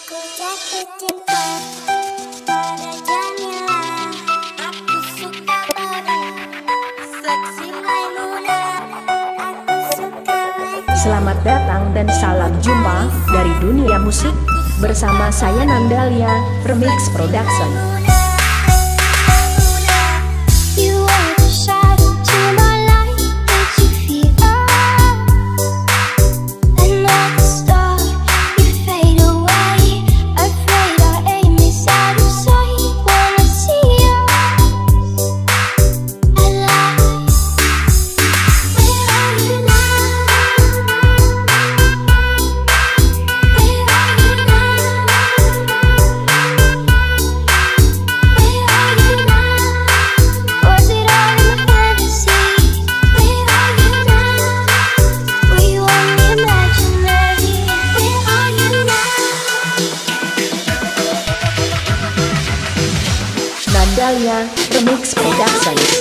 Aku jatuh cinta pada Jamila. Aku suka baru seksi Maimuna. Aku suka wajah. Selamat datang dan salam jumpa dari dunia musik bersama saya Nandalia Remix Production. Nandalia Remix Productions.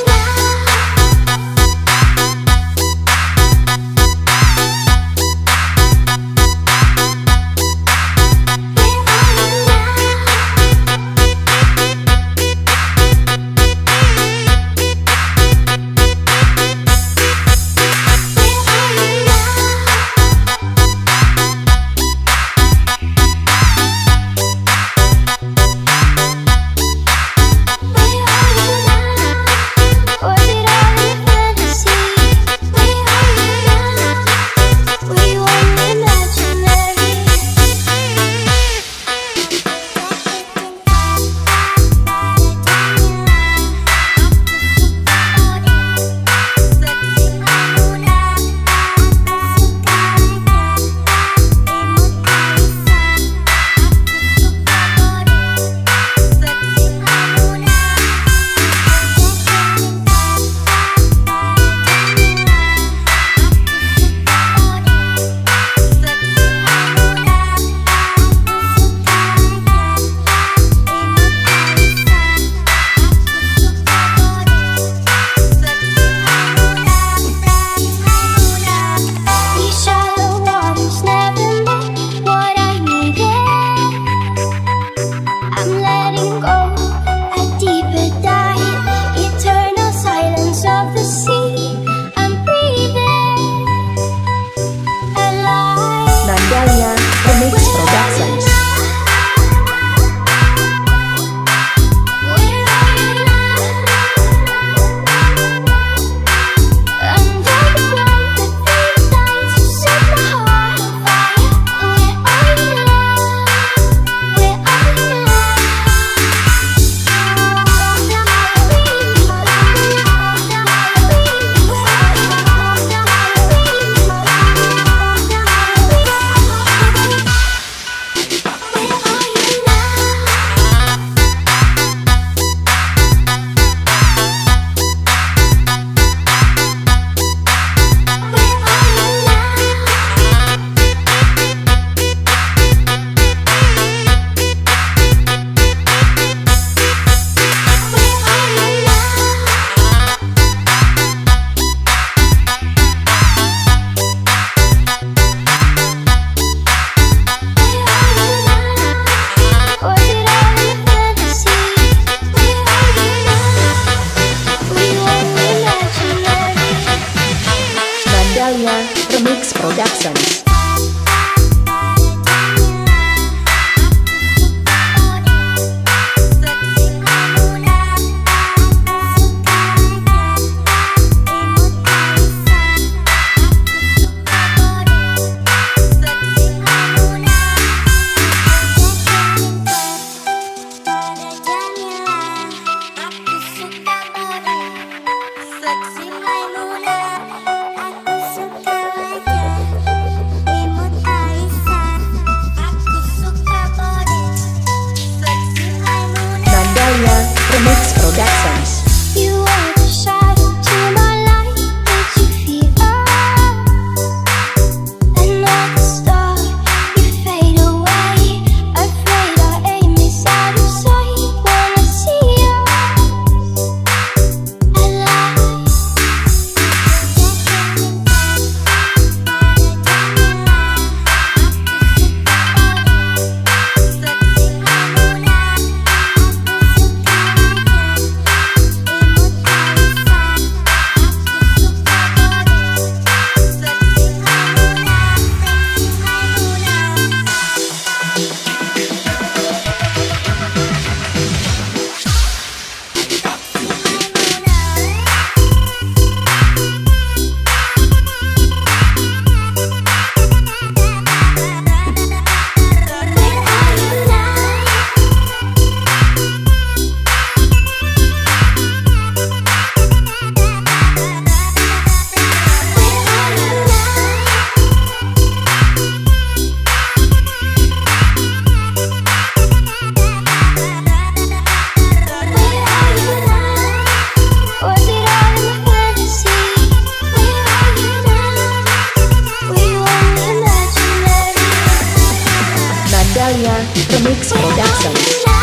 Nandalia Remix Production.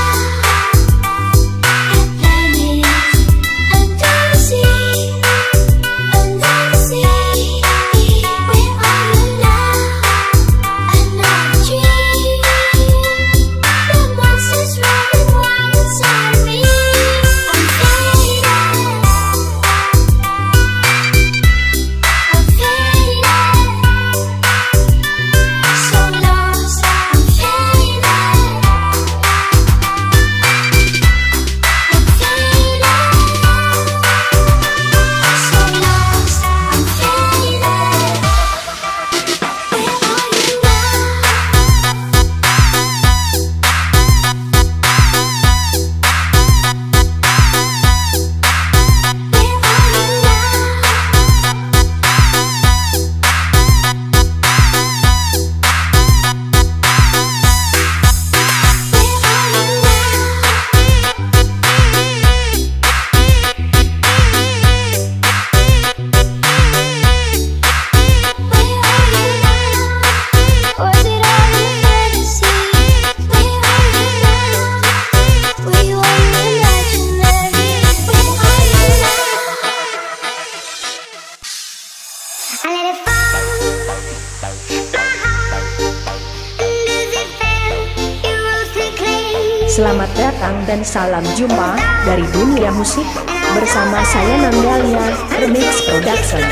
Selamat datang dan salam jumpa dari dunia musik bersama saya Nandalia Remix Production.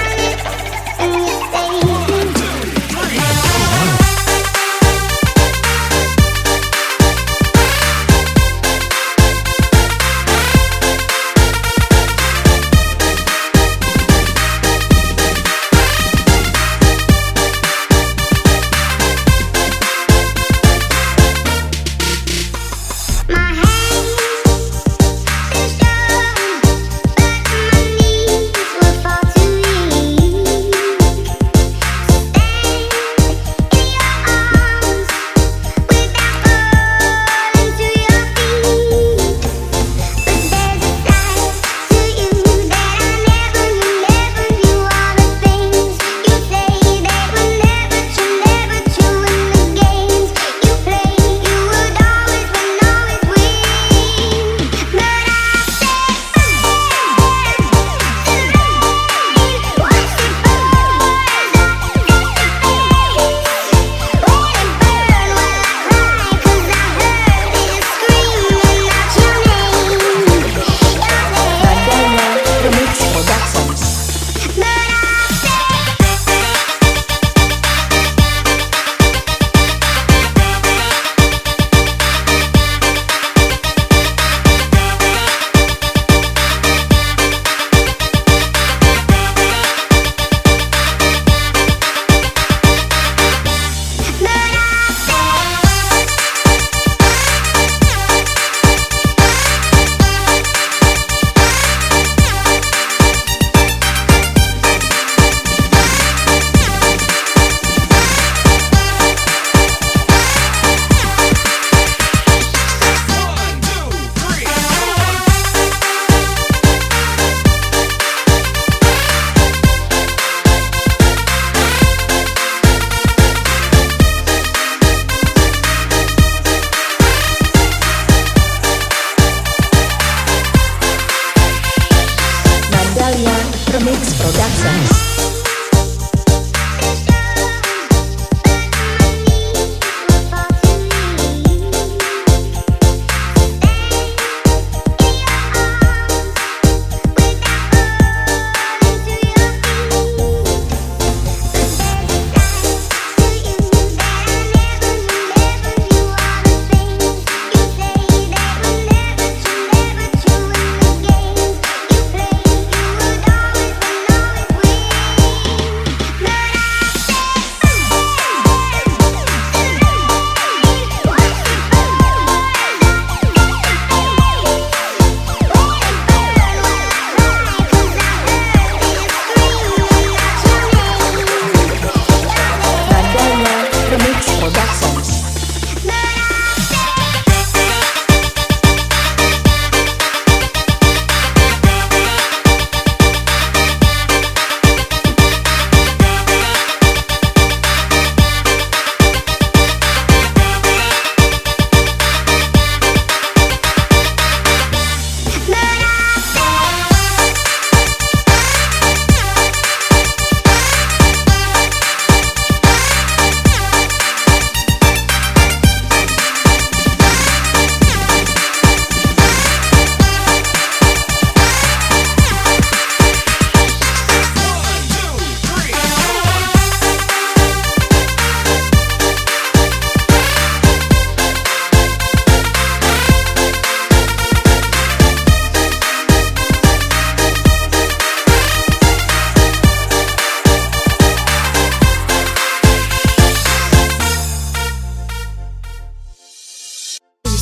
My hands is done, but my knees will fall to me.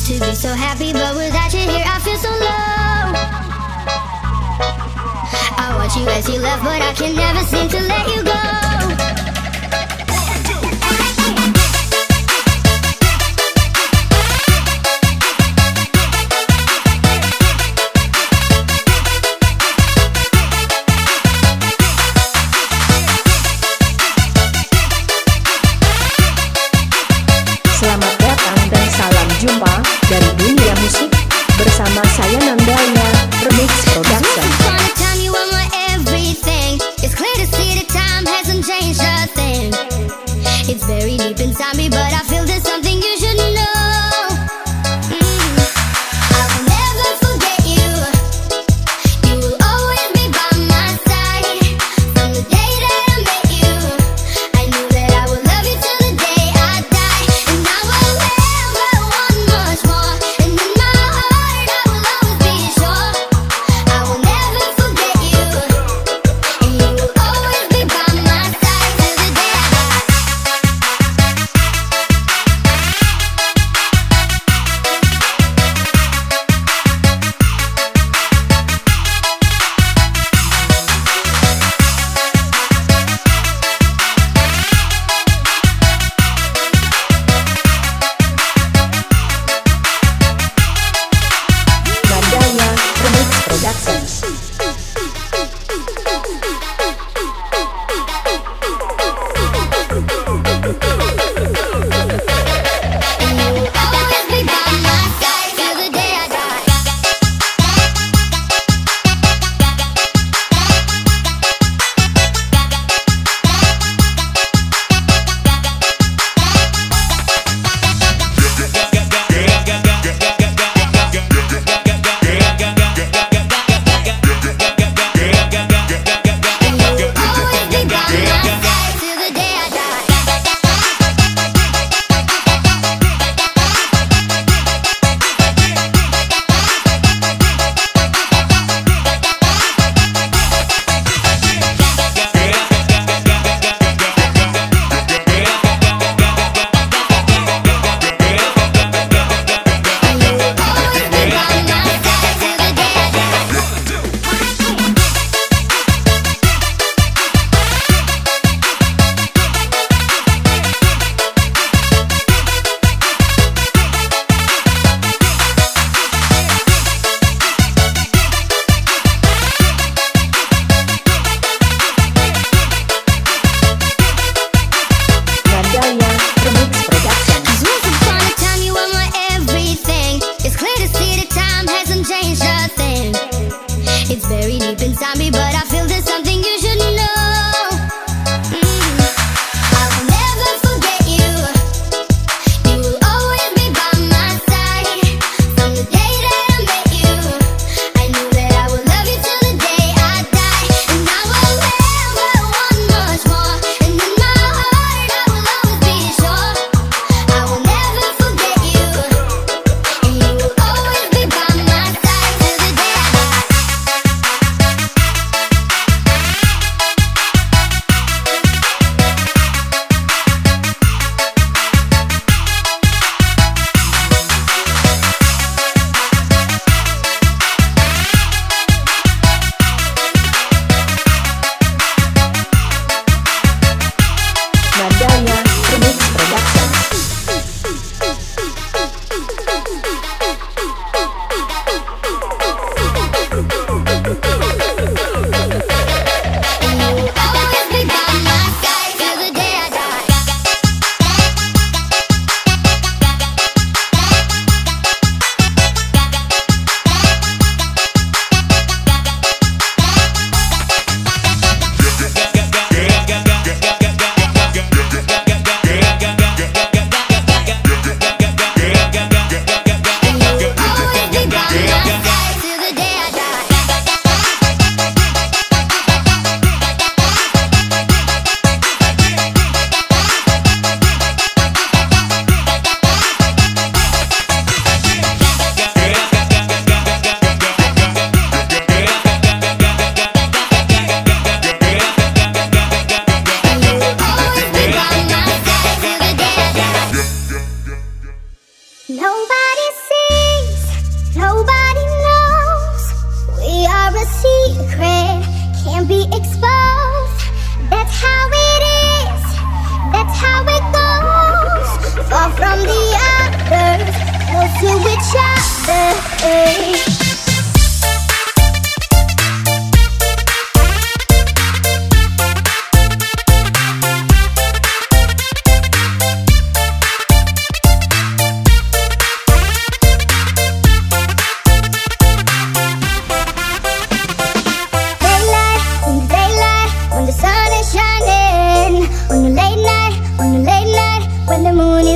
to be so happy, but without you here, I feel so low. I watch you as you left, but I can never seem to let you go. Selamat datang dan salam jumpa dari dunia musik bersama saya Nandalia Remix Production. Upon a time you were my everything. It's clear to see that time hasn't changed a thing. It's very deep inside me, but I feel there's something you should know. I will never forget you. You will always be by my side. From the day that I met you, I knew that I would love you till the day I die. And I will never want much more. And in my heart, I will always be sure. I will never forget you. And you will always be by my side till the day I die.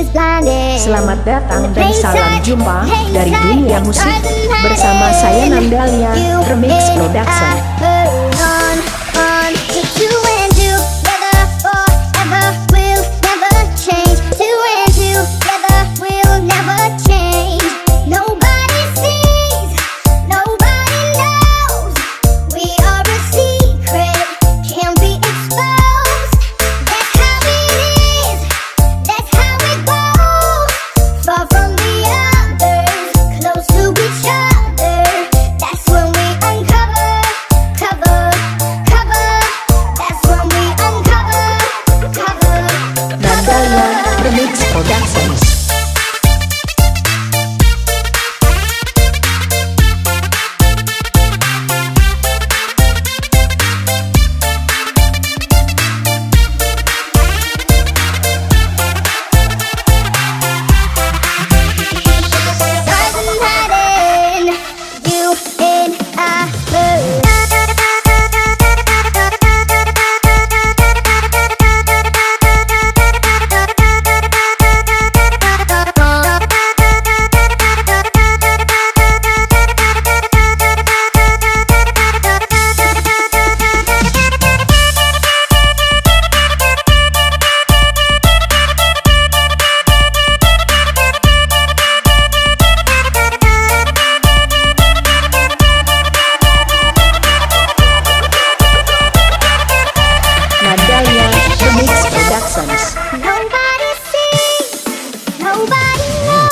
is blinding. Selamat datang dan salam jumpa dari dunia musik bersama saya Nandalia Remix Production. Remix Productions. Nobody sees, nobody knows.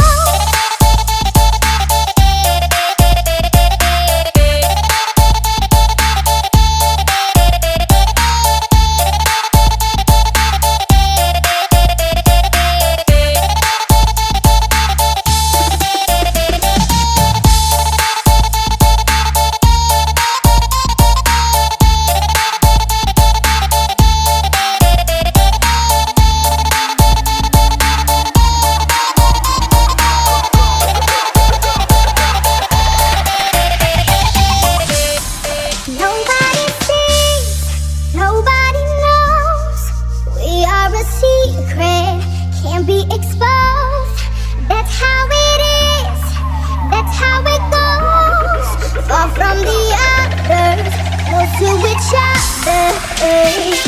Nobody sees, nobody knows. We are a secret, can't be exposed. That's how it is, that's how it goes. Far from the others, close to each other.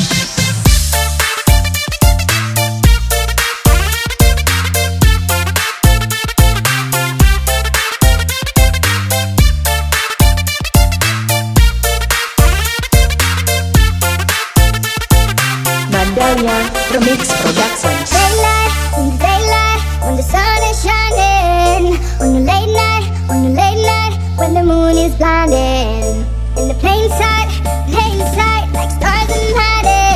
Nandalia Remix Productions. Daylight, when the sun is shining. On the late night, when the moon is blinding. In the plain sight, like stars in hiding.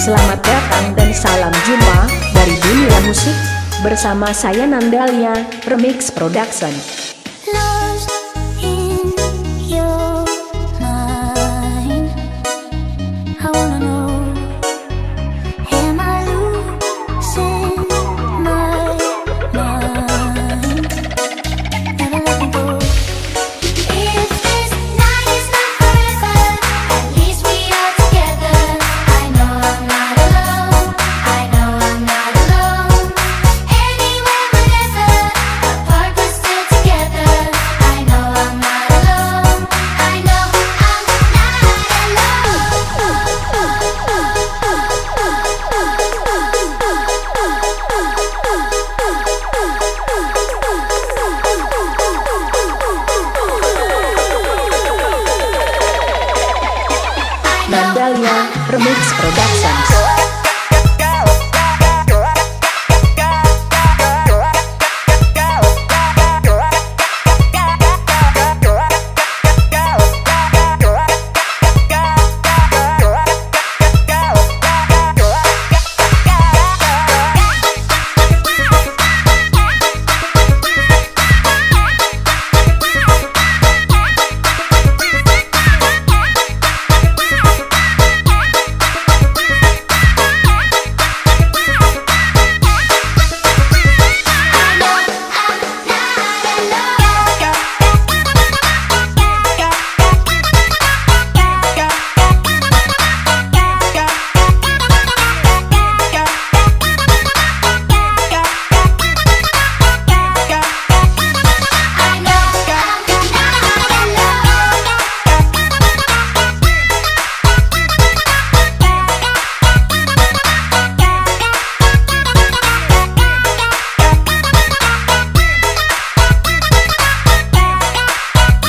Selamat datang dan salam jumpa dari dunia musik bersama saya Nandalia Remix Production. Lost in your mind, I wanna know, am I losing my mind? Never let me go. If this night is not forever, at least we are together. I know I'm not alone, I know I'm not alone. Anywhere, whenever, apart but still together. I know I'm not alone, I know I'm Nandalia Remix Productions.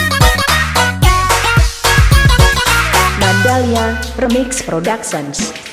Nandalia Remix Productions.